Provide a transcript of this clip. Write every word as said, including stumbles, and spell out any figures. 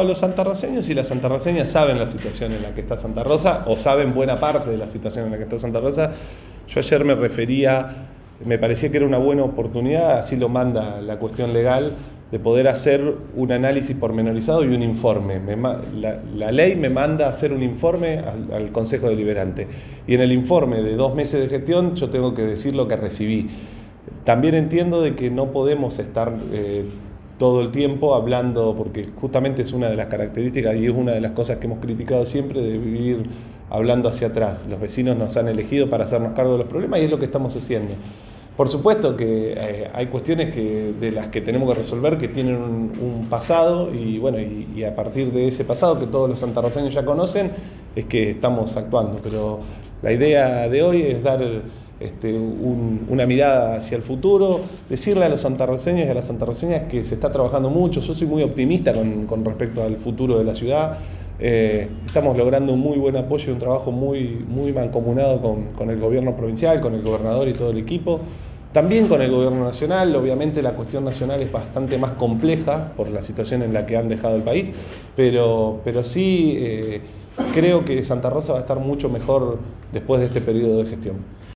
los santarroceños y las santarroceñas saben la situación en la que está Santa Rosa, o saben buena parte de la situación en la que está Santa Rosa. Yo ayer me refería, me parecía que era una buena oportunidad, así lo manda la cuestión legal, de poder hacer un análisis pormenorizado y un informe. Me, la, la ley me manda a hacer un informe al, al Consejo Deliberante, y en el informe de dos meses de gestión yo tengo que decir lo que recibí. También entiendo de que no podemos estar eh, todo el tiempo hablando, porque justamente es una de las características y es una de las cosas que hemos criticado siempre, de vivir hablando hacia atrás. Los vecinos nos han elegido para hacernos cargo de los problemas y es lo que estamos haciendo. Por supuesto que eh, hay cuestiones que, de las que tenemos que resolver, que tienen un, un pasado, y bueno, y, y a partir de ese pasado que todos los santarroceños ya conocen, es que estamos actuando. Pero la idea de hoy es dar este, un, una mirada hacia el futuro, decirle a los santarroceños y a las santarroceñas que se está trabajando mucho. Yo soy muy optimista con, con respecto al futuro de la ciudad. Eh, estamos logrando un muy buen apoyo y un trabajo muy, muy mancomunado con, con el gobierno provincial, con el gobernador y todo el equipo. También con el gobierno nacional. Obviamente la cuestión nacional es bastante más compleja por la situación en la que han dejado el país, pero, pero sí eh, creo que Santa Rosa va a estar mucho mejor después de este periodo de gestión.